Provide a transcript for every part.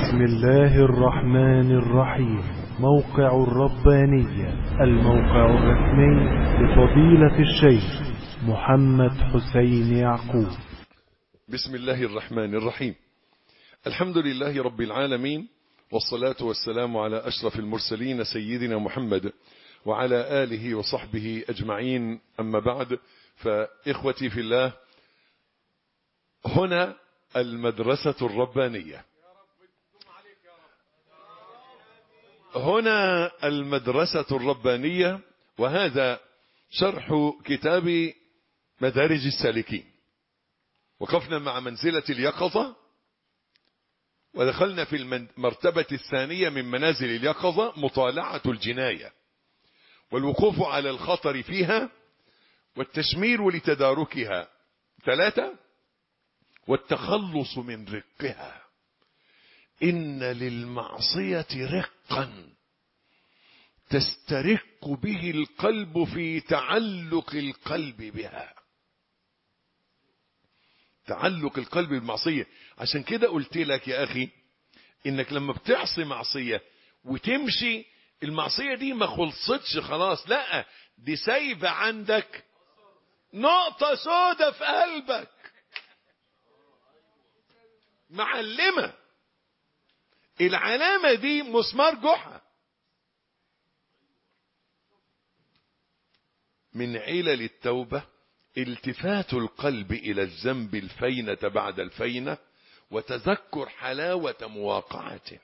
بسم الله الرحمن الرحيم. موقع الربانية، الموقع الرسمي لفضيلة الشيخ محمد حسين يعقوب. بسم الله الرحمن الرحيم. الحمد لله رب العالمين، والصلاة والسلام على أشرف المرسلين سيدنا محمد وعلى آله وصحبه أجمعين. أما بعد، فإخوتي في الله، هنا المدرسة الربانية، هنا المدرسة الربانية، وهذا شرح كتاب مدارج السالكين. وقفنا مع منزلة اليقظة، ودخلنا في المرتبة الثانية من منازل اليقظة، مطالعة الجناية والوقوف على الخطر فيها والتشمير لتداركها. 3، والتخلص من رقها. إن للمعصية رقا تسترق به القلب في تعلق القلب بها. تعلق القلب بالمعصية. عشان كده قلت لك يا أخي، إنك لما بتعصي معصية وتمشي، المعصية دي ما خلصتش خلاص، لا، دي سايبة عندك نقطة سودة في قلبك، معلمة. العلامة دي مسمار جحا. من علل التوبة التفات القلب إلى الذنب الفينة بعد الفينة، وتذكر حلاوة مواقعته.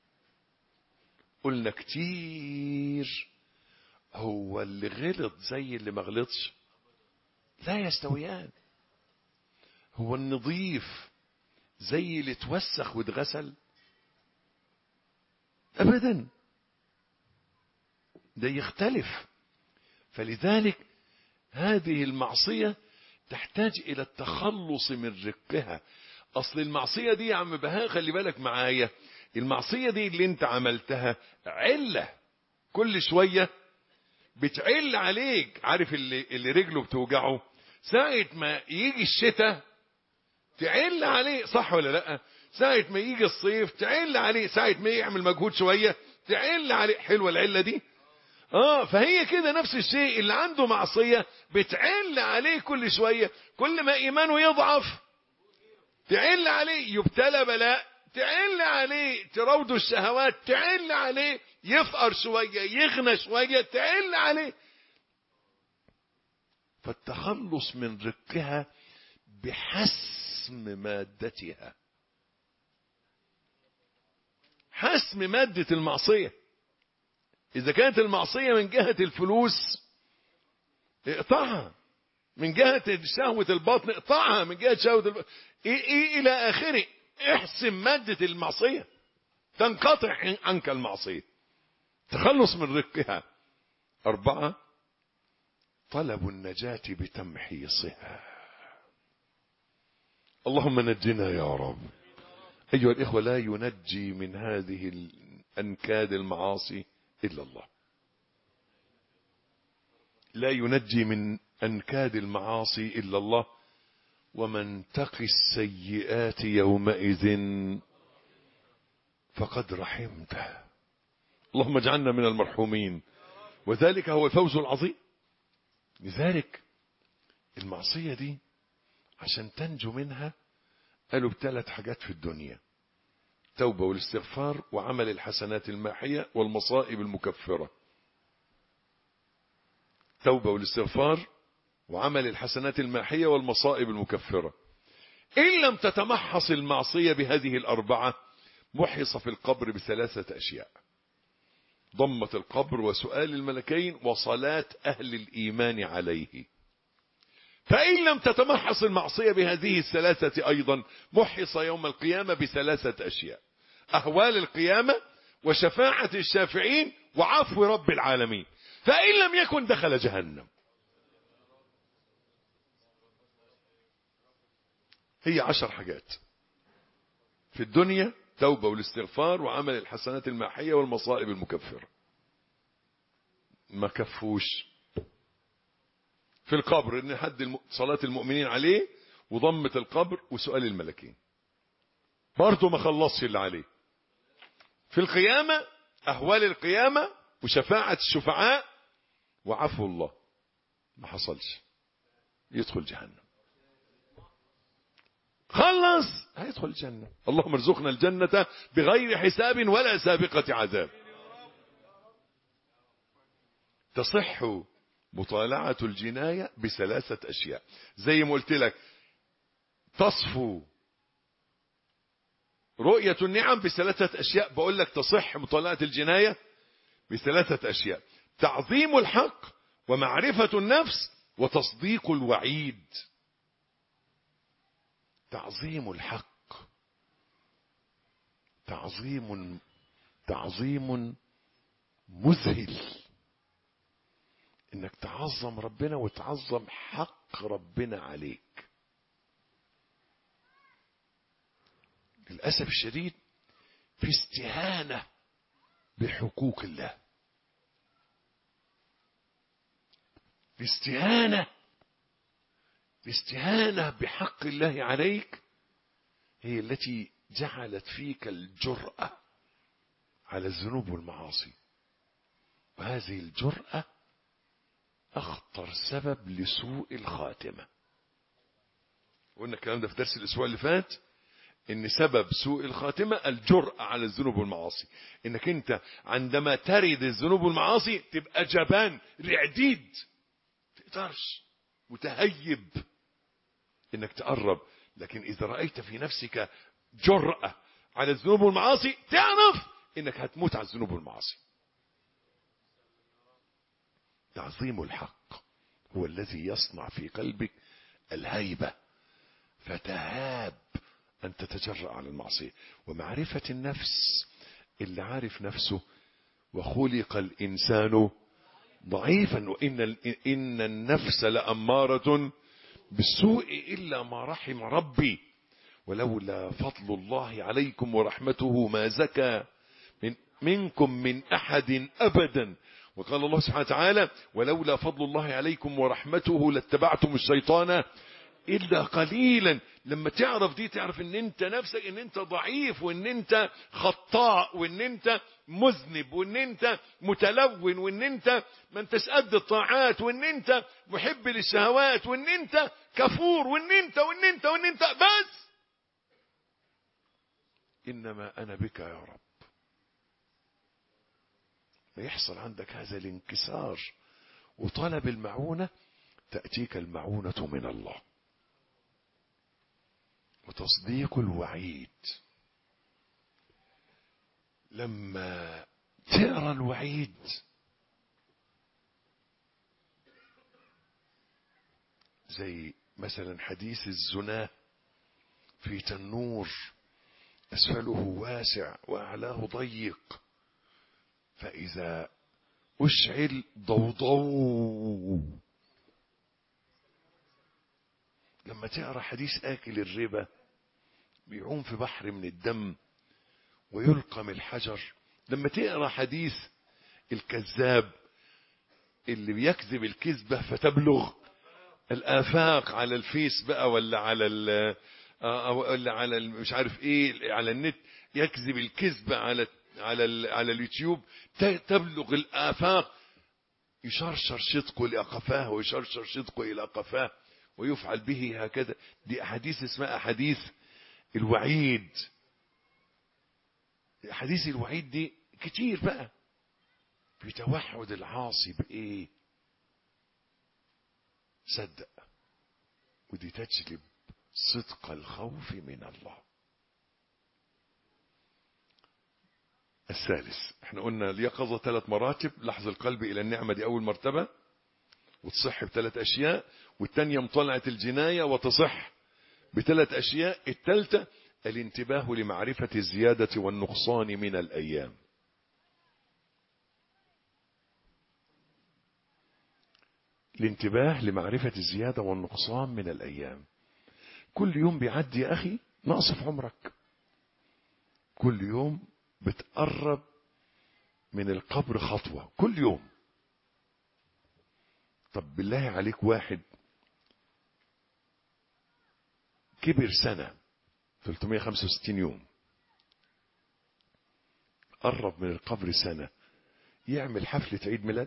قلنا كتير، هو اللي غلط زي اللي ما غلطش؟ لا يستويان. هو النظيف زي اللي اتوسخ واتغسل؟ أبدا، ده يختلف. فلذلك هذه المعصية تحتاج إلى التخلص من رقها. أصل المعصية دي يا عم بهاء، خلي بالك معايا، المعصية دي اللي انت عملتها علة، كل شوية بتعل عليك. عارف اللي رجله بتوجعه ساعة ما يجي الشتاء تعل عليه، صح ولا لا؟ ساعة ما يجي الصيف تعل عليه، ساعة ما يعمل مجهود شوية تعل عليه. حلوة العلة دي؟ فهي كده نفس الشيء، اللي عنده معصية بتعل عليه كل شوية. كل ما إيمانه يضعف تعل عليه، يبتلى بلاء تعل عليه، تراوده الشهوات تعل عليه، يفقر شوية يغنى شوية تعل عليه. فالتخلص من رقها بحسم مادتها، حسم مادة المعصية. إذا كانت المعصية من جهة الفلوس اقطعها، من جهة شهوة البطن اقطعها، من جهة شهوة البطن إلى آخره. احسم مادة المعصية تنقطع عنك المعصية، تخلص من رقها. 4، طلب النجاة بتمحيصها. اللهم نجنا يا رب. أيها الإخوة، لا ينجي من هذه الأنكاد المعاصي إلا الله. لا ينجي من أنكاد المعاصي إلا الله. ومن تقي السيئات يومئذ فقد رحمته. اللهم اجعلنا من المرحومين، وذلك هو الفوز العظيم. لذلك المعصية دي عشان تنجو منها قالوا ب3 حاجات في الدنيا: توبة والاستغفار وعمل الحسنات الماحية والمصائب المكفرة. توبة والاستغفار وعمل الحسنات الماحية والمصائب المكفرة. إن لم تتمحص المعصية بهذه ال4، محص في القبر ب3 أشياء: ضمة القبر وسؤال الملكين وصلاة أهل الإيمان عليه. فإن لم تتمحص المعصية بهذه ال3 أيضا، محص يوم القيامة ب3 أشياء: أهوال القيامة وشفاعة الشافعين وعفو رب العالمين. فإن لم يكن دخل جهنم. هي 10 حاجات في الدنيا: توبة والاستغفار وعمل الحسنات الماحية والمصائب المكفرة. ما كفوش في القبر، ان حد صلاة المؤمنين عليه وضمة القبر وسؤال الملكين، برضه ما خلصش اللي عليه. في القيامة أهوال القيامة وشفاعة الشفعاء وعفو الله، ما حصلش، يدخل جهنم. خلص هيدخل الجنة. اللهم ارزقنا الجنة بغير حساب ولا سابقة عذاب. تصح مطالعة الجناية بثلاثة أشياء، زي ما قلت لك تصفو رؤية النعم بثلاثة أشياء، بقول لك تصح مطالعة الجناية بثلاثة أشياء: تعظيم الحق، ومعرفة النفس، وتصديق الوعيد. تعظيم الحق، تعظيم مذهل، انك تعظم ربنا وتعظم حق ربنا عليك. للأسف الشديد في استهانة بحقوق الله، الاستهانة بحق الله عليك هي التي جعلت فيك الجرأة على الذنوب والمعاصي، وهذه الجرأة أخطر سبب لسوء الخاتمة. قلنا الكلام ده في درس الأسبوع اللي فات، إن سبب سوء الخاتمة الجرأة على الذنوب والمعاصي، إنك أنت عندما ترد الذنوب والمعاصي تبقى جبان رعديد، تقدرش، متهيب إنك تقرب. لكن إذا رأيت في نفسك جرأة على الذنوب والمعاصي تعرف إنك هتموت على الذنوب والمعاصي. تعظيم الحق هو الذي يصنع في قلبك الهيبة، فتهاب أن تتجرأ على المعصية. ومعرفة النفس، اللي عارف نفسه، وخلق الإنسان ضعيفا وإن النفس لأمارة بالسوء إلا ما رحم ربي ولولا فضل الله عليكم ورحمته ما زكى منكم من أحد أبدا. وقال الله سبحانه وتعالى ولولا فضل الله عليكم ورحمته لاتبعتم الشيطان إلا قليلا. لما تعرف دي تعرف ان انت نفسك ان انت ضعيف، وان انت خطاء، وان انت مذنب، وان انت متلون، وان انت ما انتش قد الطاعات، وان انت محب للشهوات، وان انت كفور، وان انت بس انما انا بك يا رب. ما يحصل عندك هذا الانكسار وطلب المعونة، تأتيك المعونة من الله. وتصديق الوعيد، لما تقرأ الوعيد زي مثلا حديث الزنا في تنور أسفله واسع وأعلاه ضيق، فإذا أشعل ضوضو. لما تقرأ حديث آكل الربا بيعوم في بحر من الدم ويلقم الحجر، لما تقرأ حديث الكذاب اللي بيكذب الكذبة فتبلغ الآفاق على الفيس بقى، ولا على مش عارف ايه، على النت، يكذب الكذبة على اليوتيوب تبلغ الآفاق، يشرشر شدقه إلى قفاه ويشرشر شدقه إلى قفاه ويفعل به هكذا. دي أحاديث اسمها أحاديث الوعيد. أحاديث الوعيد دي كتير بقى في توحد العاصي بإيه؟ صدق، ودي تجلب صدق الخوف من الله. الثالث، احنا قلنا اليقظة 3 مراتب: لحظ القلب إلى النعمة، دي أول مرتبة وتصح ب3 أشياء، والثانية مطالعة الجناية وتصح ب3 أشياء، الثالثة الانتباه لمعرفة الزيادة والنقصان من الأيام. الانتباه لمعرفة الزيادة والنقصان من الأيام. كل يوم بيعدي يا أخي نقص في عمرك، كل يوم بتقرب من القبر خطوة، كل يوم. طب بالله عليك، واحد كبر سنة 365 يوم، قرب من القبر سنة يعمل حفلة عيد ميلاد؟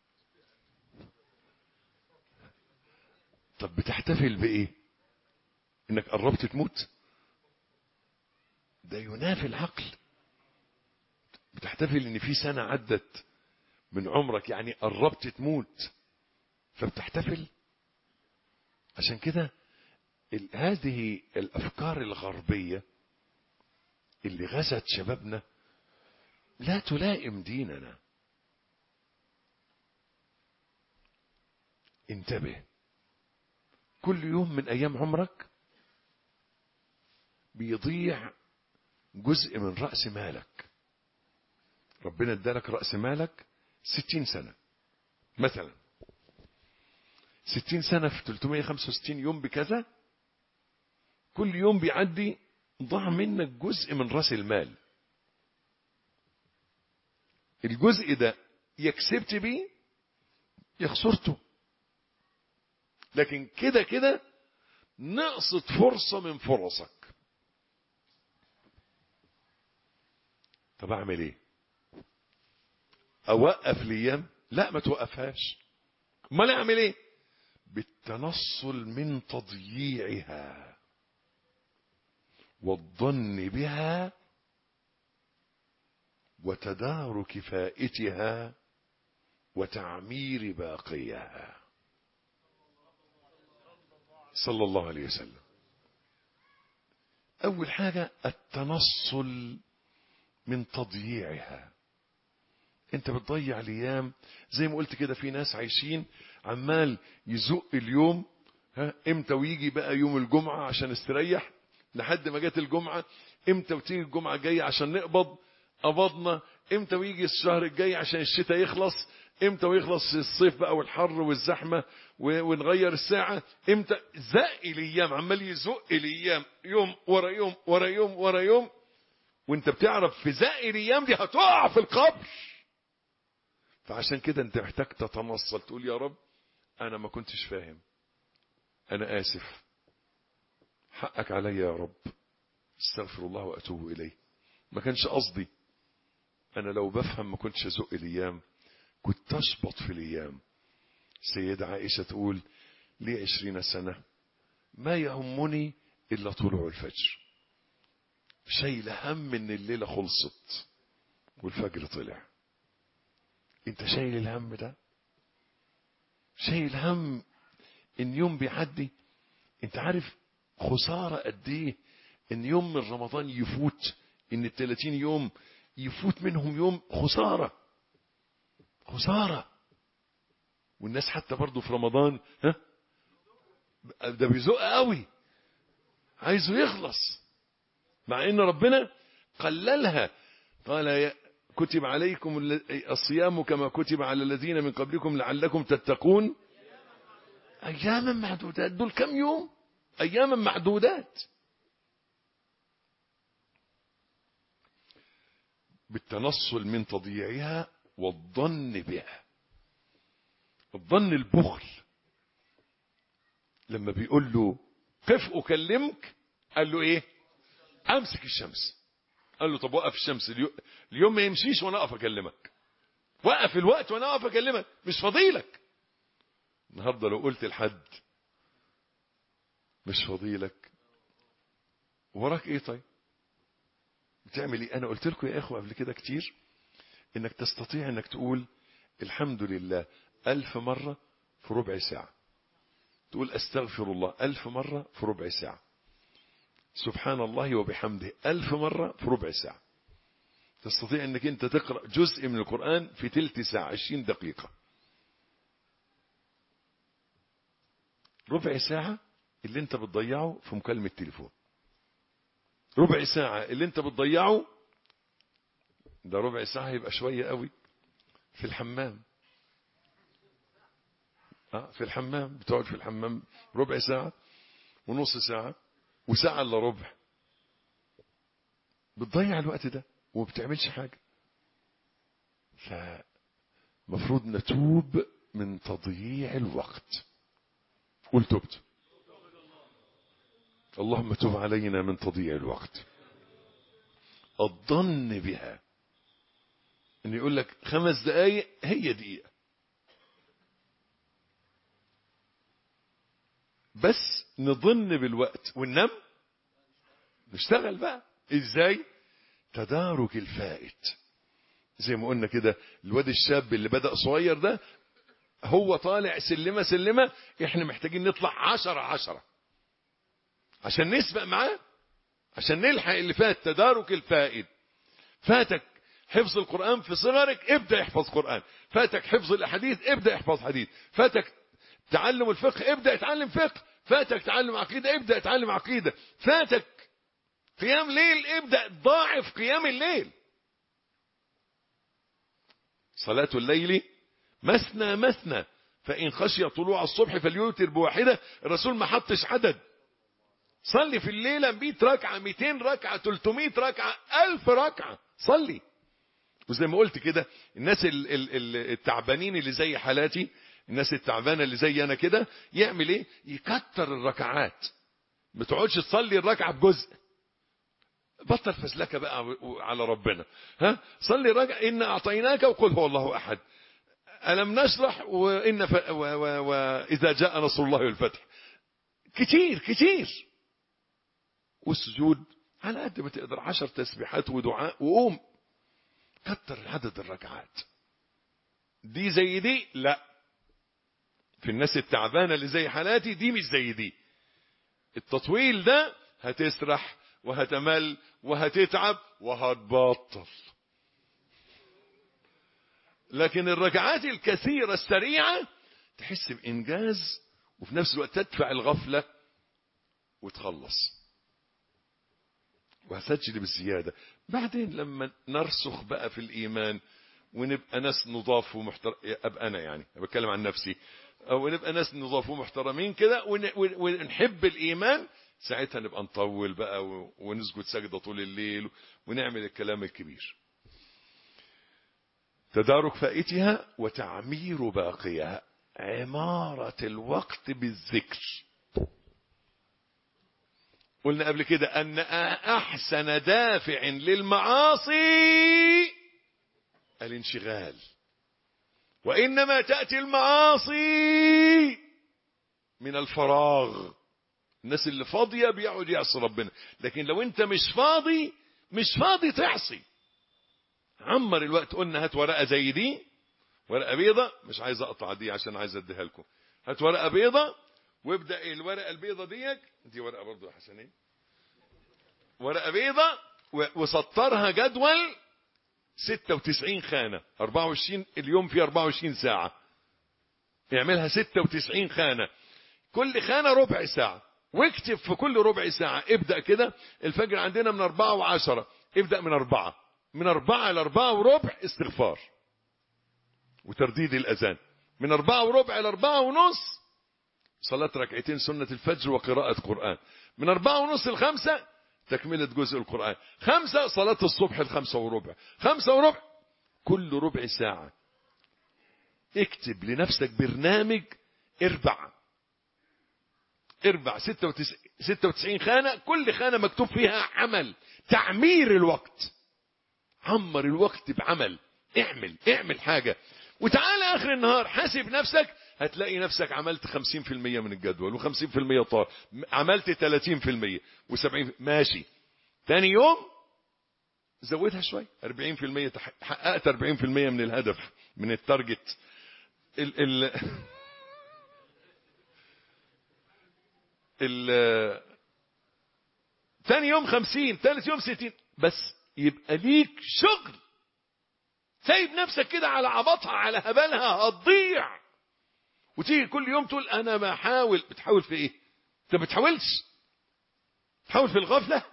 طب بتحتفل بإيه؟ إنك قربت تموت؟ ده ينافي العقل. بتحتفل إن في سنة عدت من عمرك، يعني قربت تموت فبتحتفل. عشان كده هذه الأفكار الغربية اللي غزت شبابنا لا تلائم ديننا. انتبه، كل يوم من أيام عمرك بيضيع جزء من رأس مالك. ربنا ادالك رأس مالك 60 سنة مثلا، 60 سنة في 365 يوم بكذا، كل يوم بيعدي ضاع منك جزء من رأس المال. الجزء ده يا كسبت بيه يا خسرته، لكن كده كده نقصت فرصة من فرصك. طب اعمل ايه؟ اوقف الايام؟ لا، ما توقفهاش. امال اعمل ايه؟ بالتنصل من تضييعها والظن بها وتدارك فائتها وتعمير باقيها صلى الله عليه وسلم. اول حاجة التنصل من تضييعها. انت بتضيع الايام زي ما قلت كده. في ناس عايشين عمال يزق اليوم، امتى ويجي بقى يوم الجمعة عشان استريح، لحد ما جت الجمعة، امتى وتيجي الجمعة الجاية عشان نقبض، قبضنا، امتى ويجي الشهر الجاي عشان الشتاء يخلص، امتى ويخلص الصيف بقى والحر والزحمة ونغير الساعة، امتى. زق الايام، عمال يزق الايام يوم ورا يوم ورا يوم ورا يوم، وانت بتعرف في زق الايام دي هتقع في القبر. فعشان كده انت محتاج تتنصل، تقول يا رب انا ما كنتش فاهم، انا اسف، حقك عليا يا رب، استغفر الله واتوب اليه، ما كانش قصدي. انا لو بفهم ما كنتش ازق الايام، كنت اشبط في الايام. سيدة عائشة تقول لي 20 سنة ما يهمني الا طلوع الفجر، شايل هم ان الليلة خلصت والفجر طلع. انت شايل الهم ده؟ شايل هم ان يوم بيعدي؟ انت عارف خسارة قد ايه ان يوم من رمضان يفوت، ان 30 يوم يفوت منهم يوم؟ خسارة، خسارة. والناس حتى برضو في رمضان ده بيزق قوي، عايزه يخلص، مع ان ربنا قللها. قال كتب عليكم الصيام كما كتب على الذين من قبلكم لعلكم تتقون. اياما معدودات، دول كم يوم؟ اياما معدودات. بالتنصل من تضييعها والظن بها. الظن البخل، لما بيقول له قف اكلمك، قال له ايه؟ امسك الشمس. قال له طب وقف الشمس، اليوم ما يمشيش وانا اقف اكلمك، وقف الوقت وانا اقف اكلمك، مش فضيلك. النهارده لو قلت لحد مش فضيلك، وراك ايه طيب؟ بتعمل ايه؟ انا قلت لكم يا اخوه قبل كده كتير انك تستطيع انك تقول الحمد لله 1000 مرة في ربع ساعة، تقول استغفر الله 1000 مرة في ربع ساعة، سبحان الله وبحمده 1000 مرة في ربع ساعة. تستطيع انك انت تقرأ جزء من القرآن في تلت ساعة، 20 دقيقة. ربع ساعة اللي انت بتضيعه في مكالمة تليفون، ربع ساعة اللي انت بتضيعه، ده ربع ساعة يبقى شوية قوي، في الحمام. في الحمام بتقعد في الحمام ربع ساعة ونص ساعة وساعة الا ربع، بتضيع الوقت ده وما بتعملش حاجة. فمفروض نتوب من تضييع الوقت. قل تبت. اللهم تب علينا من تضييع الوقت. الظن بها، ان يقول لك 5 دقايق هي دقيقة، بس نظن بالوقت وننام نشتغل بقى. ازاي؟ تدارك الفائت. زي ما قلنا كده، الواد الشاب اللي بدأ صغير ده هو طالع سلمة سلمة، احنا محتاجين نطلع 10 عشان نسبق معاه، عشان نلحق اللي فات. تدارك الفائت. فاتك حفظ القرآن في صغرك، ابدأ احفظ قرآن. فاتك حفظ الأحاديث، ابدأ احفظ حديث. فاتك تعلم الفقه، ابدأ اتعلم فقه. فاتك تعلم عقيدة، ابدأ اتعلم عقيدة. فاتك قيام ليل، ابدأ ضاعف قيام الليل. صلاة الليل مثنى مثنى فإن خشي طلوع الصبح فليوتر بواحدة. الرسول ما حطش عدد. صلي في الليلة 100 ركعة، 200 ركعة، 300 ركعة، 1000 ركعة، صلي. وزي ما قلت كده، الناس التعبانين اللي زي حالاتي، الناس التعبانة اللي زي أنا كده، يعمل ايه؟ يكتر الركعات. ما تقعدش تصلي الركعة بجزء. بطل فزلكة بقى على ربنا. ها، صلي ركعة إن أعطيناك وقل هو الله أحد، ألم نشرح، وإذا جاء نصر الله والفتح. كتير كتير. والسجود على قد ما تقدر، 10 تسبيحات ودعاء وقوم. كتر عدد الركعات. دي زي دي؟ لا. في الناس التعبانة اللي زي حالاتي دي مش زي دي. التطويل ده هتسرح وهتمل وهتتعب وهتبطل. لكن الركعات الكثيرة السريعة تحس بإنجاز، وفي نفس الوقت تدفع الغفلة وتخلص. وهسجل بالزيادة. بعدين لما نرسخ بقى في الإيمان ونبقى ناس نضاف ومحترم، أبقى أنا يعني بتكلم عن نفسي، أو نبقى ناس نضاف ومحترمين كده ونحب الإيمان، ساعتها نبقى نطول بقى ونسجد سجدة طول الليل ونعمل الكلام الكبير. تدارك فائتها وتعمير باقيها. عمارة الوقت بالذكر. قلنا قبل كده أن أحسن دافع للمعاصي الانشغال، وإنما تأتي المعاصي من الفراغ. الناس اللي فاضية بيقعد يعصي ربنا، لكن لو انت مش فاضي تعصي. عمر الوقت. قلنا هات ورقة زي دي، ورقة بيضة، مش عايز اقطع دي عشان عايز اديها لكم. هات ورقة بيضة وابدأ الورقة البيضة دي ورقة برضو يا حسنين، ورقة بيضة، وسطرها جدول 96 خانة، 24 اليوم في 24 ساعة، اعملها 96 خانة، كل خانة ربع ساعة، واكتب في كل ربع ساعة. ابدأ كده. الفجر عندنا من 4 و10، ابدأ من 4 ل4 وربع استغفار وترديد الأذان. من 4 وربع ل4 ونص صلاة ركعتين سنة الفجر وقراءة قرآن. من 4 ونص ل5 تكملة جزء القرآن. 5 صلاة الصبح ل5 وربع. 5 وربع كل ربع ساعة. اكتب لنفسك برنامج. اربع 96 خانة، كل خانة مكتوب فيها عمل. تعمير الوقت. عمر الوقت بعمل. اعمل حاجة، وتعالى آخر النهار حاسب نفسك، هتلاقي نفسك عملت 50% من الجدول، و50% طار، عملت 30% و70%. ماشي. تاني يوم زودها شوي، 40%، حققت 40% من الهدف، من التارجت. تاني يوم 50، ثالث يوم 60، بس يبقى ليك شغل. سايب نفسك كده على عبطها على هبالها هتضيع. وتيجي كل يوم تقول انا بحاول. بتحاول في ايه؟ انت بتحاولش. تحاول في الغفلة.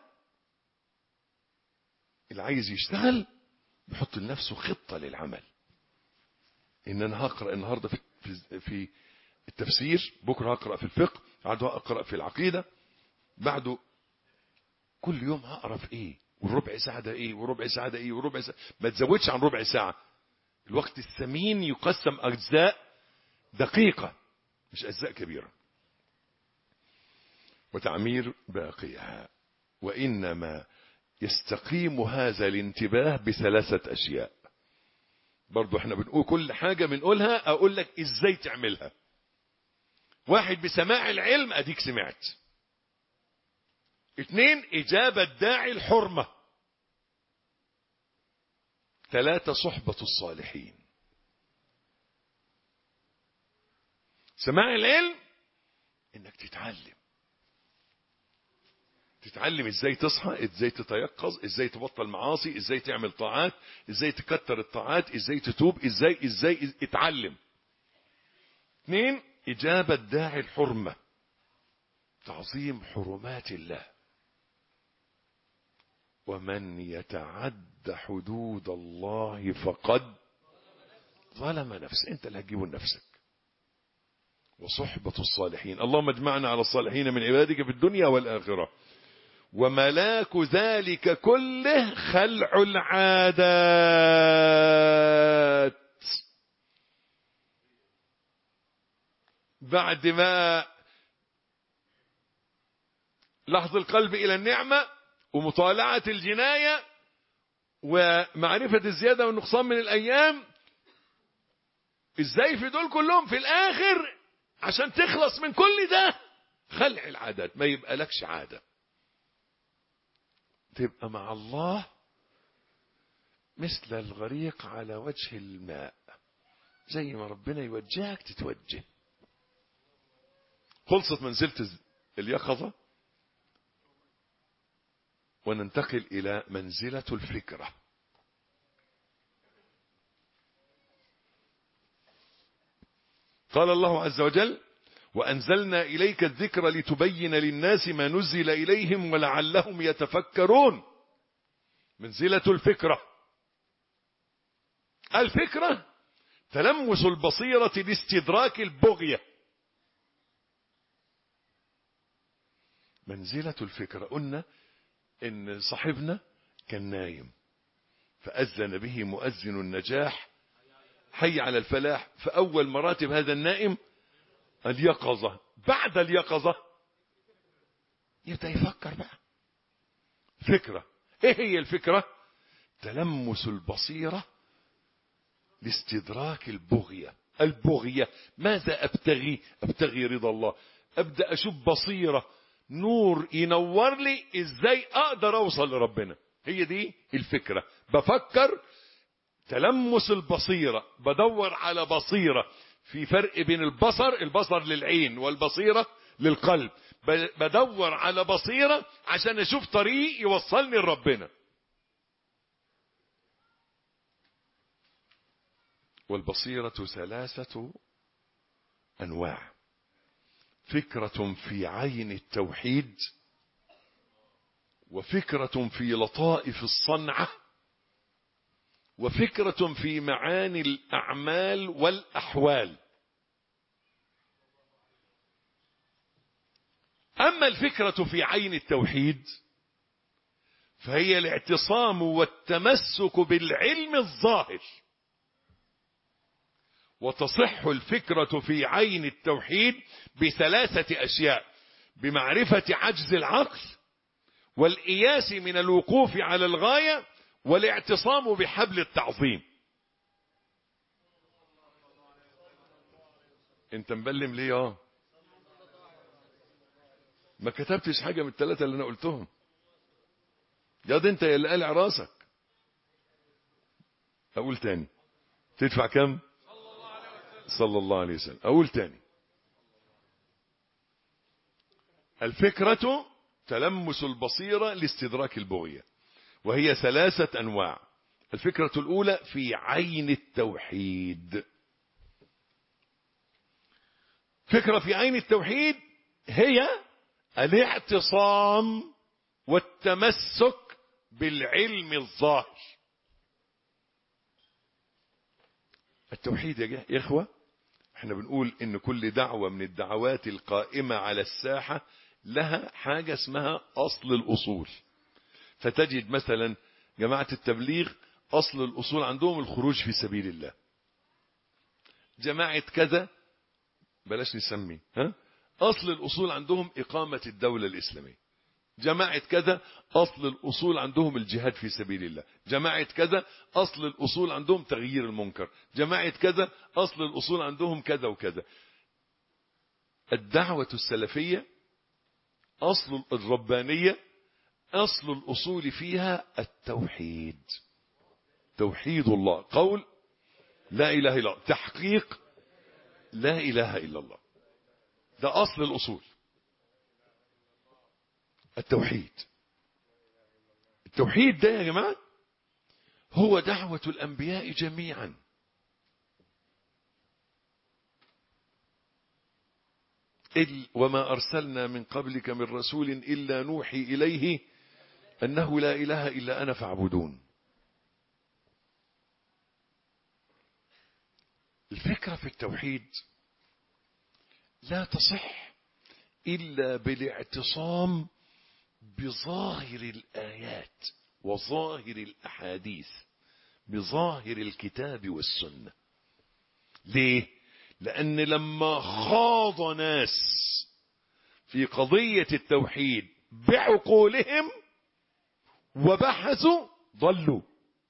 اللي عايز يشتغل بيحط لنفسه خطة للعمل. ان انا هقرأ النهاردة في التفسير، بكرة هقرأ في الفقه، بعده هقرأ في العقيدة، بعده كل يوم هقرأ في ايه، والربع ساعة ده ايه، وربع ساعة ده ايه، وربع ساعة. ما تزودش عن ربع ساعة. الوقت الثمين يقسم اجزاء دقيقة، مش اجزاء كبيرة. وتعمير باقيها. وانما يستقيم هذا الانتباه ب3 أشياء. برضو احنا بنقول كل حاجة بنقولها اقول لك ازاي تعملها. واحد، بسماع العلم اديك سمعت. 2، اجابة داعي الحرمة. 3، صحبة الصالحين. سماع العلم انك تتعلم ازاي تصحى، ازاي تتيقظ، ازاي تبطل معاصي، ازاي تعمل طاعات، ازاي تكتر الطاعات، ازاي تتوب، ازاي اتعلم. 2، اجابة داعي الحرمة، تعظيم حرمات الله. ومن يتعد حدود الله فقد ظلم نفسه. انت اللي هتجيبه لنفسك. وصحبة الصالحين، اللهم اجمعنا على الصالحين من عبادك في الدنيا والآخرة. وملاك ذلك كله خلع العادات. بعد ما لحظ القلب إلى النعمة ومطالعة الجناية ومعرفة الزيادة والنقصان من الأيام، ازاي في دول كلهم في الآخر عشان تخلص من كل ده خلع العادات. ما يبقى لكش عادة، تبقى مع الله مثل الغريق على وجه الماء، زي ما ربنا يوجهك تتوجه. خلصت منزلة اليقظة وننتقل إلى منزلة الفكرة. قال الله عز وجل: وأنزلنا إليك الذكر لتبين للناس ما نزل إليهم ولعلهم يتفكرون. منزلة الفكرة. الفكرة تلمس البصيرة لاستدراك البغية. منزلة الفكرة، قلنا إن صاحبنا كان نايم فأذن به مؤذن النجاح حي على الفلاح. فأول مراتب هذا النائم اليقظة. بعد اليقظة يبدأ يفكر بقى. فكرة. ايه هي الفكرة؟ تلمس البصيرة لاستدراك البغية. البغية، ماذا أبتغي؟ أبتغي رضا الله. أبدأ أشوف بصيرة، نور ينور لي إزاي أقدر أوصل لربنا. هي دي الفكرة. بفكر، تلمس البصيرة، بدور على بصيرة. في فرق بين البصر للعين والبصيرة للقلب. بدور على بصيرة عشان أشوف طريق يوصلني لربنا. والبصيرة 3 أنواع: فكرة في عين التوحيد، وفكرة في لطائف الصنعة، وفكرة في معاني الأعمال والأحوال. أما الفكرة في عين التوحيد فهي الاعتصام والتمسك بالعلم الظاهر. وتصح الفكرة في عين التوحيد ب3 أشياء: بمعرفة عجز العقل، والإياس من الوقوف على الغاية، والاعتصام بحبل التعظيم. انت مبلم ليه؟ ما كتبتش حاجة من ال3 اللي انا قلتهم يا ده. انت اللي قالع راسك. اقول تاني: تدفع كم؟ صلى الله عليه وسلم. اقول تاني: الفكرة تلمس البصيرة لاستدراك البغية، وهي 3 أنواع. الفكرة الأولى في عين التوحيد. فكرة في عين التوحيد هي الاعتصام والتمسك بالعلم الظاهر. التوحيد يا إخوة، احنا بنقول ان كل دعوة من الدعوات القائمة على الساحة لها حاجة اسمها أصل الأصول. فتجد مثلا جماعة التبليغ أصل الأصول عندهم الخروج في سبيل الله. جماعة كذا بلاش نسمي أصل الأصول عندهم إقامة الدولة الإسلامية. جماعة كذا أصل الأصول عندهم الجهاد في سبيل الله، جماعة كذا أصل الأصول عندهم تغيير المنكر، جماعة كذا أصل الأصول عندهم كذا وكذا. الدعوة السلفية أصل الربانية أصل الأصول فيها التوحيد، توحيد الله، قول لا إله إلا الله، تحقيق لا إله إلا الله، ده أصل الأصول. التوحيد، التوحيد ده يا جماعة هو دعوة الأنبياء جميعا. وما أرسلنا من قبلك من رسول إلا نوحي إليه أنه لا إله إلا أنا فاعبدون. الفكرة في التوحيد لا تصح إلا بالاعتصام بظاهر الآيات وظاهر الأحاديث، بظاهر الكتاب والسنة. ليه؟ لأن لما خاض ناس في قضية التوحيد بعقولهم وبحثوا ضلوا.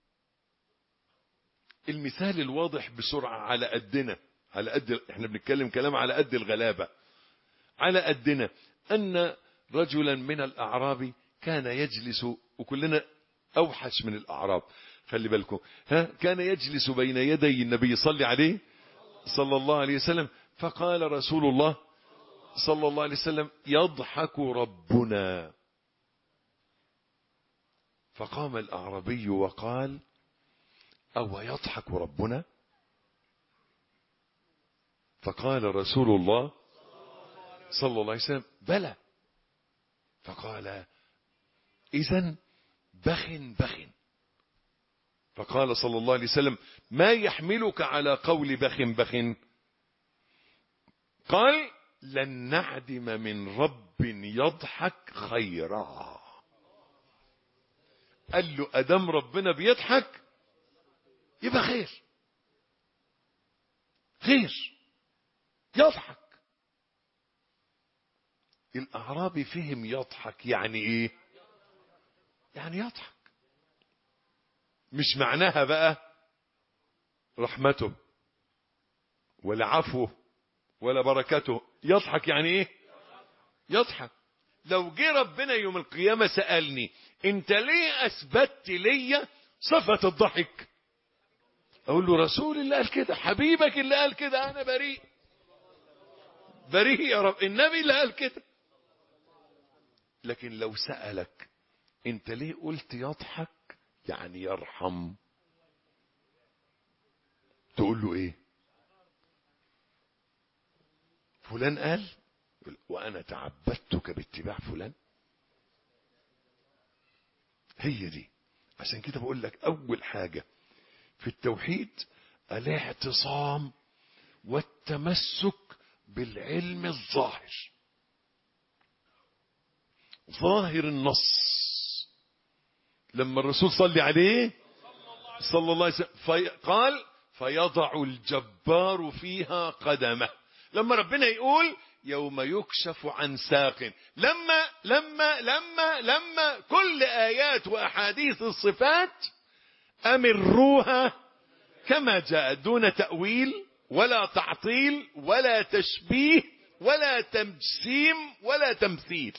المثال الواضح بسرعة على قدنا، على قد احنا بنتكلم كلام على قد الغلابة، على قدنا، أن رجلا من الأعراب كان يجلس، وكلنا أوحش من الأعراب، خلي بالكم، كان يجلس بين يدي النبي صلى عليه صلى الله عليه وسلم، فقال رسول الله صلى الله عليه وسلم: يضحك ربنا. فقام الأعرابي وقال: أو يضحك ربنا؟ فقال رسول الله صلى الله عليه وسلم: بلى. فقال: إذن بخ بخ. فقال صلى الله عليه وسلم: ما يحملك على قول بخ بخ؟ قال: لن نعدم من رب يضحك خيرا. قال له: أدام ربنا بيضحك يبقى خير، خير يضحك. الأعرابي فهم يضحك يعني ايه؟ يعني يضحك، مش معناها بقى رحمته ولا عفوه ولا بركته. يضحك يعني ايه؟ يضحك. لو جه ربنا يوم القيامة سألني: انت ليه اثبتت لي صفة الضحك؟ اقول له: رسول الله قال كده، حبيبك اللي قال كده، انا بريء، بريء يا رب، النبي اللي قال كده. لكن لو سألك: انت ليه قلت يضحك يعني يرحم؟ تقول له ايه؟ فلان قال وانا تعبدتك باتباع فلان. هي دي. عشان كده بقول لك اول حاجة في التوحيد الاعتصام والتمسك بالعلم الظاهر، ظاهر النص. لما الرسول صلى عليه صلى الله عليه وسلم قال: فيضع الجبار فيها قدمه. لما ربنا يقول: يوم يكشف عن ساق، لما كل آيات وأحاديث الصفات أمروها كما جاء، دون تأويل ولا تعطيل ولا تشبيه ولا تمجسيم ولا تمثيل.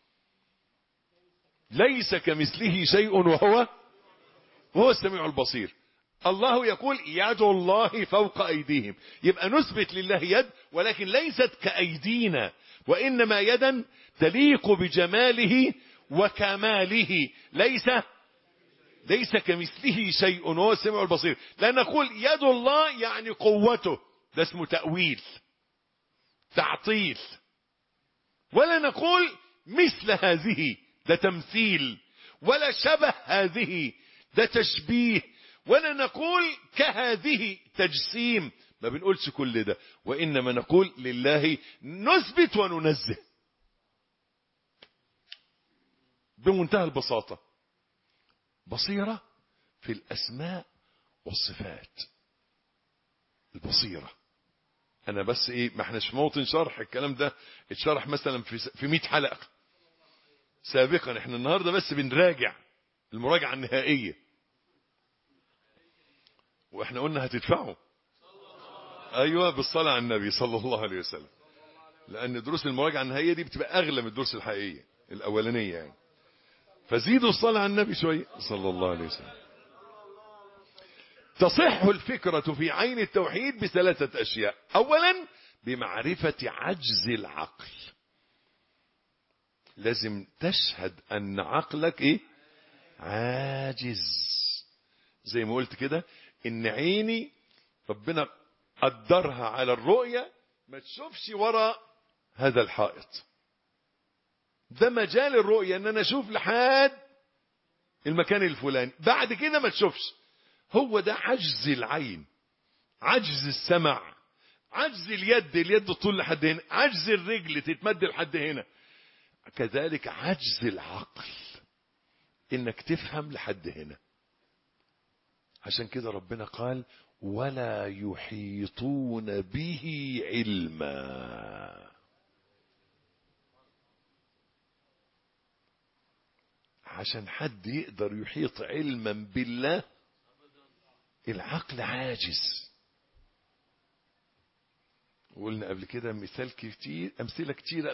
ليس كمثله شيء وهو السميع البصير. الله يقول: يد الله فوق أيديهم. يبقى نثبت لله يد، ولكن ليست كأيدينا، وإنما يدا تليق بجماله وكماله. ليس كمثله شيء وهو السميع البصير. لا نقول يد الله يعني قوته، ده اسمه تأويل تعطيل. ولا نقول مثل هذه، ده تمثيل. ولا شبه هذه، ده تشبيه. ولا نقول كهذه، تجسيم. ما بنقولش كل ده، وإنما نقول لله نثبت وننزه بمنتهى البساطة. بصيرة في الأسماء والصفات. البصيرة، أنا بس إيه، ما احناش في موطن شرح الكلام ده، اتشرح مثلا في 100 حلقة. سابقا. احنا النهاردة بس بنراجع المراجعة النهائية، واحنا قلنا هتدفعوا. ايوه، بالصلاة على النبي صلى الله عليه وسلم، لان دروس المراجعة النهائية دي بتبقى اغلى من الدروس الحقيقية الاولانية يعني. فزيدوا الصلاة على النبي شوية صلى الله عليه وسلم. تصح الفكرة في عين التوحيد بثلاثة اشياء. اولا بمعرفة عجز العقل. لازم تشهد ان عقلك ايه؟ عاجز. زي ما قلت كده، ان عيني ربنا قدرها على الرؤية ما تشوفش وراء هذا الحائط. ده مجال الرؤية، ان انا اشوف لحد المكان الفلاني، بعد كده ما تشوفش. هو ده عجز العين. عجز السمع، عجز اليد تطول لحد هنا، عجز الرجل تتمد لحد هنا. كذلك عجز العقل، انك تفهم لحد هنا. عشان كده ربنا قال ولا يحيطون به علما. عشان حد يقدر يحيط علما بالله العقل عاجز. قلنا قبل كده مثال كتير، امثله كتيره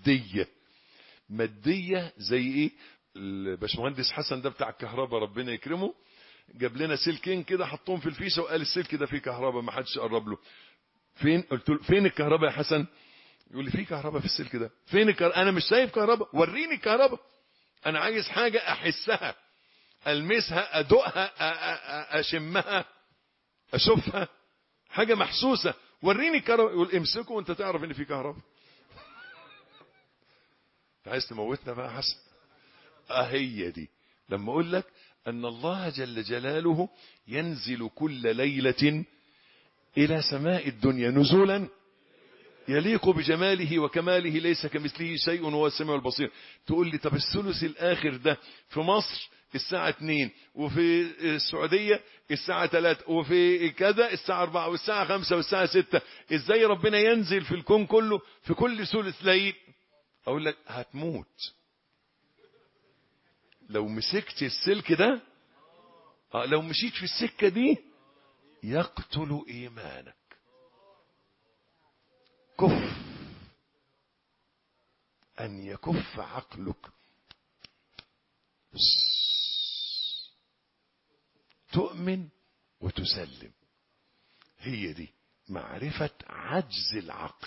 ماديه زي ايه؟ الباشمهندس حسن ده بتاع الكهرباء ربنا يكرمه، جاب لنا سلكين كده حطهم في الفيشه وقال السلك ده فيه كهرباء، ما حدش قرب له. فين؟ قلت له فين الكهرباء يا حسن؟ يقول لي في كهرباء في السلك ده. فين الكهرباء؟ انا مش شايف كهرباء، وريني الكهرباء. انا عايز حاجه احسها، المسها، ادوقها، اشمها، اشوفها، حاجه محسوسه. وريني الكهرباء. يقول امسكه وانت تعرف ان في كهرباء. عايز تموتنا بقى يا حسن؟ هي دي لما اقول لك ان الله جل جلاله ينزل كل ليلة الى سماء الدنيا نزولا يليق بجماله وكماله، ليس كمثله شيء وهو السميع البصير. تقول لي طب الثلث الاخر ده في مصر الساعة 2، وفي السعودية الساعة 3، وفي كذا الساعة 4، والساعة 5، والساعة 6، ازاي ربنا ينزل في الكون كله في كل ثلث ليل؟ اقول لك هتموت لو مسكت السلك ده. لو مشيت في السكة دي يقتل ايمانك. كف ان يكف عقلك، تؤمن وتسلم. هي دي معرفة عجز العقل.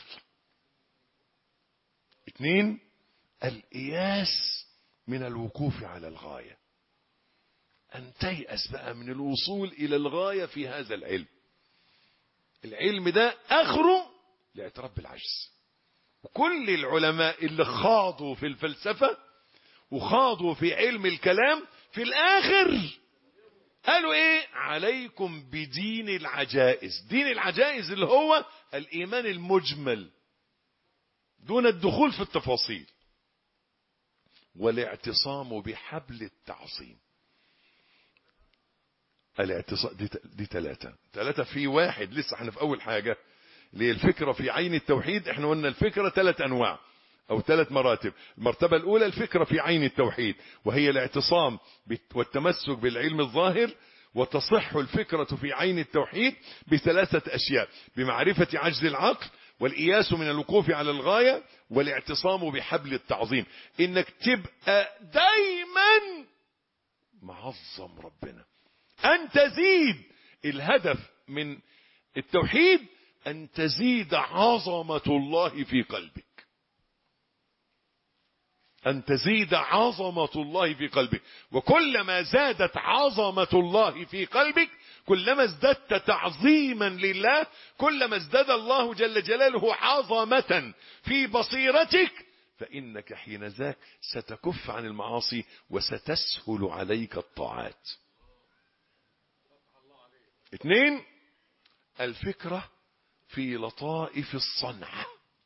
2 الإياس من الوقوف على الغاية. أن تيأس بقى من الوصول إلى الغاية في هذا العلم. العلم ده آخره الاعتراف بالعجز. وكل العلماء اللي خاضوا في الفلسفة وخاضوا في علم الكلام في الآخر قالوا ايه؟ عليكم بدين العجائز. دين العجائز اللي هو الإيمان المجمل دون الدخول في التفاصيل، والاعتصام بحبل التعصيم. الاعتصام دي 3 في 1. لسه احنا في اول حاجة اللي هي الفكرة في عين التوحيد. احنا قلنا الفكرة 3 انواع او 3 مراتب. المرتبة الاولى الفكرة في عين التوحيد، وهي الاعتصام والتمسك بالعلم الظاهر. وتصح الفكرة في عين التوحيد ب3 اشياء: بمعرفة عجز العقل، والإياس من الوقوف على الغاية، والاعتصام بحبل التعظيم. انك تبقى دايما معظم ربنا. ان تزيد الهدف من التوحيد ان تزيد عظمة الله في قلبك. أن تزيد عظمة الله في قلبك. وكلما زادت عظمة الله في قلبك كلما ازددت تعظيما لله، كلما ازداد الله جل جلاله عظمة في بصيرتك، فإنك حين ذاك ستكف عن المعاصي وستسهل عليك الطاعات. 2 الفكرة في لطائف الصنعة،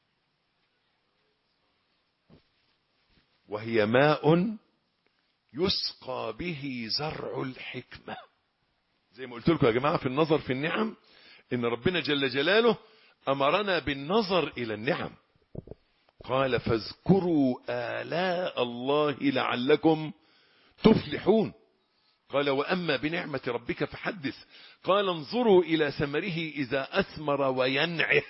وهي ماء يسقى به زرع الحكمة. زي ما قلت لكم يا جماعة في النظر في النعم، ان ربنا جل جلاله امرنا بالنظر الى النعم. قال فاذكروا آلاء الله لعلكم تفلحون. قال وأما بنعمة ربك فحدث. قال انظروا إلى ثمره إذا أثمر وينعه.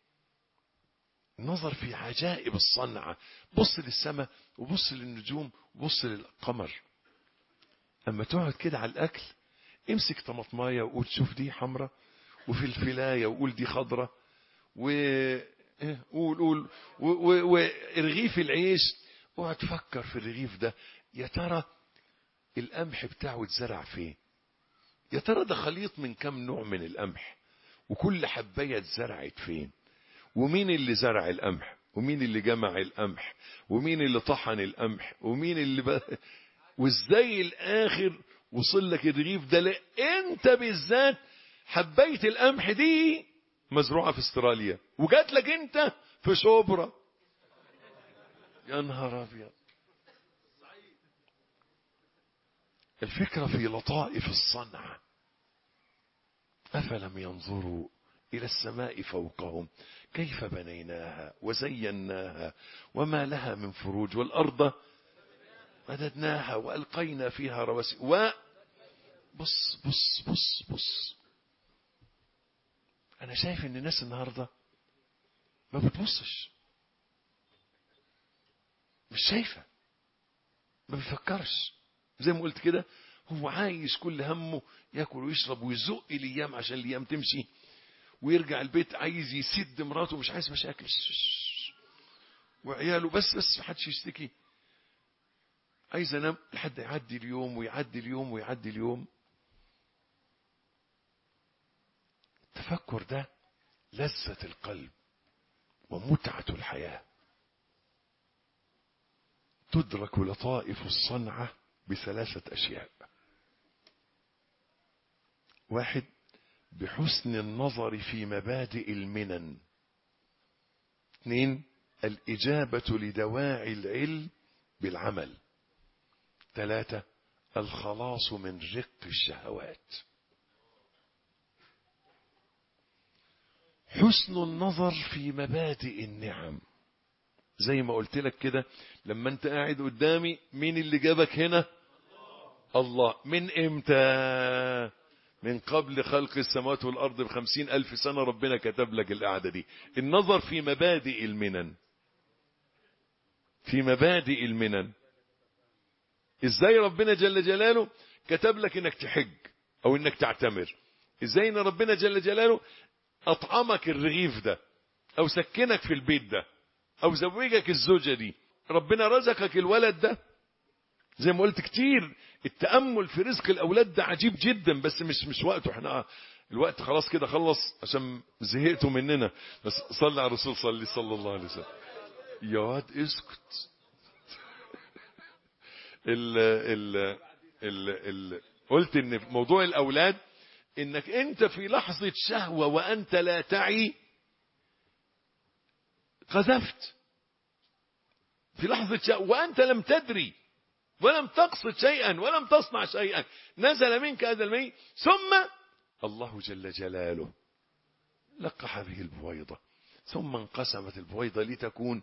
نظر في عجائب الصنعة. بص للسماء وبص للنجوم وبص للقمر. أما تقعد كده على الأكل امسك طماطمايه وقول شوف دي حمرة، وفلفلايه وقول دي خضرة، قول ورغيف العيش اقعد تفكر في الرغيف ده، يا ترى القمح بتاعه اتزرع فين؟ يا ترى ده خليط من كم نوع من القمح؟ وكل حبايه اتزرعت فين؟ ومين اللي زرع القمح؟ ومين اللي جمع القمح؟ ومين اللي طحن القمح؟ ومين اللي وازاي الاخر وصل لك الرغيف ده؟ لا انت بالذات حبايه القمح دي مزروعه في استراليا وجات لك انت في شبرا. يا نهار ابيض. الفكره في لطائف الصنعه. افلم ينظروا الى السماء فوقهم كيف بنيناها وزيناها وما لها من فروج والارض مددناها والقينا فيها رواسي بص بص بص بص. انا شايف ان الناس النهارده ما بتبصش، مش شايفه، ما بيفكرش. زي ما قلت كده هو عايش كل همه ياكل ويشرب ويزق الايام عشان الايام تمشي، ويرجع البيت عايز يسد مراته، مش عايز مشاكل، وعياله بس محدش يشتكي، عايز انام لحد يعدي اليوم ويعدي اليوم ويعدي اليوم. التفكر ده لذة القلب ومتعة الحياة. تدرك لطائف الصنعة بثلاثة أشياء. واحد، بحسن النظر في مبادئ المنن. اثنين، الإجابة لدواعي العلم بالعمل. ثلاثة، الخلاص من رق الشهوات. حسن النظر في مبادئ النعم. زي ما قلت لك كده لما انت قاعد قدامي، مين اللي جابك هنا؟ الله. من امتى؟ من قبل خلق السماوات والارض ب50,000 سنة ربنا كتب لك القعدة دي. النظر في مبادئ المنن. في مبادئ المنن. ازاي ربنا جل جلاله كتب لك انك تحج او انك تعتمر؟ ازاي ان ربنا جل جلاله اطعمك الرغيف ده او سكنك في البيت ده او زوجك الزوجة دي؟ ربنا رزقك الولد ده. زي ما قلت كتير التأمل في رزق الاولاد ده عجيب جدا، بس مش وقته. احنا الوقت خلاص كده خلص عشان زهقتوا مننا. بس صلي على الرسول صلى الله عليه وسلم. يا واد اسكت. قلت ان موضوع الاولاد انك انت في لحظة شهوة وانت لا تعي قذفت. في لحظة شهوة وانت لم تدري ولم تقصد شيئا ولم تصنع شيئا، نزل منك هذا الماء، ثم الله جل جلاله لقح به البويضة، ثم انقسمت البويضة لتكون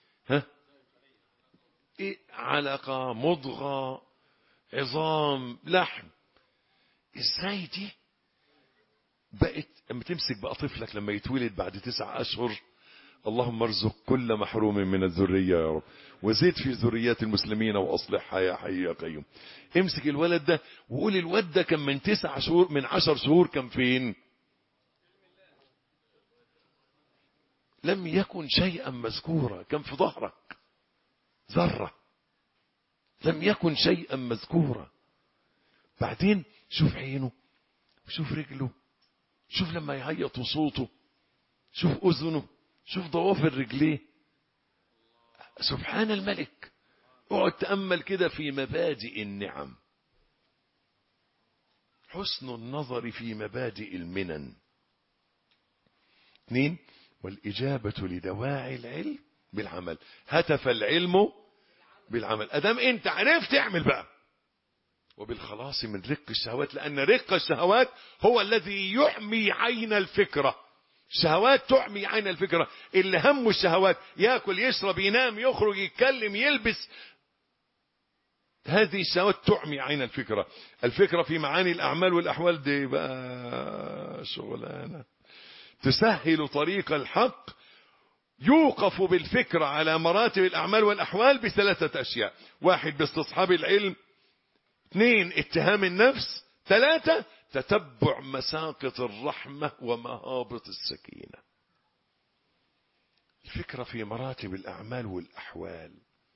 علقة، مضغة، عظام، لحم. ازاي دي بقت؟ اما تمسك بقى طفلك لما يتولد بعد 9 أشهر، اللهم ارزق كل محروم من الذرية يا رب، وزيد في ذريات المسلمين واصلحها يا حي يا قيوم. امسك الولد ده وقول الولد ده كان من 9 شهور، من 10 شهور كان فين؟ لم يكن شيئا مذكورا، كان في ظهرك ذرة، لم يكن شيئا مذكورا. بعدين شوف عينه، شوف رجله، شوف لما يعيط وصوته، شوف أذنه، شوف ضوافر رجليه. سبحان الملك. اقعد تأمل كده في مبادئ النعم. حسن النظر في مبادئ المنن. 2، والإجابة لدواعي العلم بالعمل. هتف العلم بالعمل. أدام أنت عرفت تعمل بقى. وبالخلاص من رق الشهوات، لأن رق الشهوات هو الذي يحمي عين الفكرة. الشهوات تعمي عين الفكرة. اللي همه الشهوات يأكل يشرب ينام يخرج يتكلم يلبس، هذه الشهوات تعمي عين الفكرة. الفكرة في معاني الأعمال والأحوال دي بقى شغلانة تسهل طريق الحق. يوقف بالفكرة على مراتب الأعمال والأحوال بثلاثة أشياء: 1 باستصحاب العلم، 2 اتهام النفس، 3 تتبع مساقط الرحمة ومهابط السكينة. الفكرة في مراتب الأعمال والأحوال،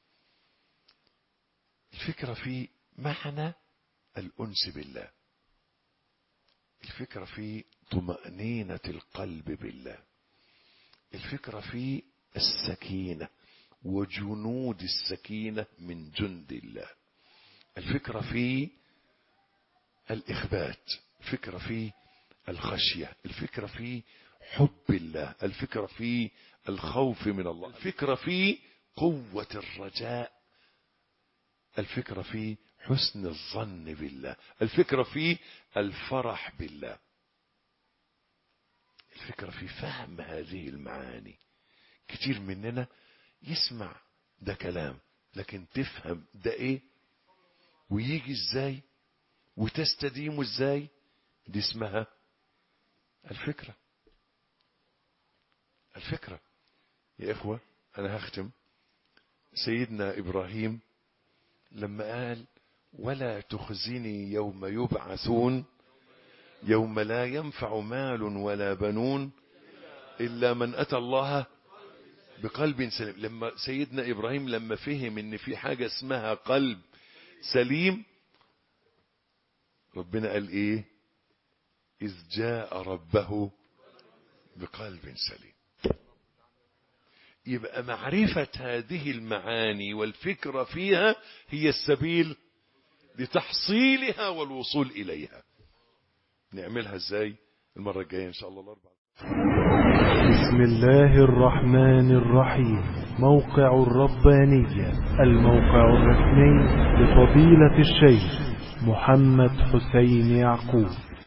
الفكرة في معنى الأنس بالله، الفكرة في طمأنينة القلب بالله، الفكرة في السكينة وجنود السكينة من جند الله، الفكرة في الإخبات، الفكرة في الخشية، الفكرة في حب الله، الفكرة في الخوف من الله، الفكرة في قوة الرجاء، الفكرة في حسن الظن بالله، الفكرة في الفرح بالله، الفكرة في فهم هذه المعاني. كتير مننا يسمع ده كلام لكن تفهم ده ايه ويجي ازاي وتستديمه ازاي، دي اسمها الفكرة. الفكرة يا إخوة، أنا هختم. سيدنا إبراهيم لما قال ولا تخزني يوم يبعثون يوم لا ينفع مال ولا بنون إلا من أتى الله بقلب سليم. لما سيدنا إبراهيم لما فهم إن في حاجة اسمها قلب سليم، ربنا قال إيه؟ إذ جاء ربه بقلب سليم. يبقى معرفة هذه المعاني والفكرة فيها هي السبيل لتحصيلها والوصول إليها. نعملها ازاي المرة الجاية ان شاء الله الأربعاء. بسم الله الرحمن الرحيم. موقع الربانية، الموقع الرسمي لفضيلة الشيخ محمد حسين يعقوب.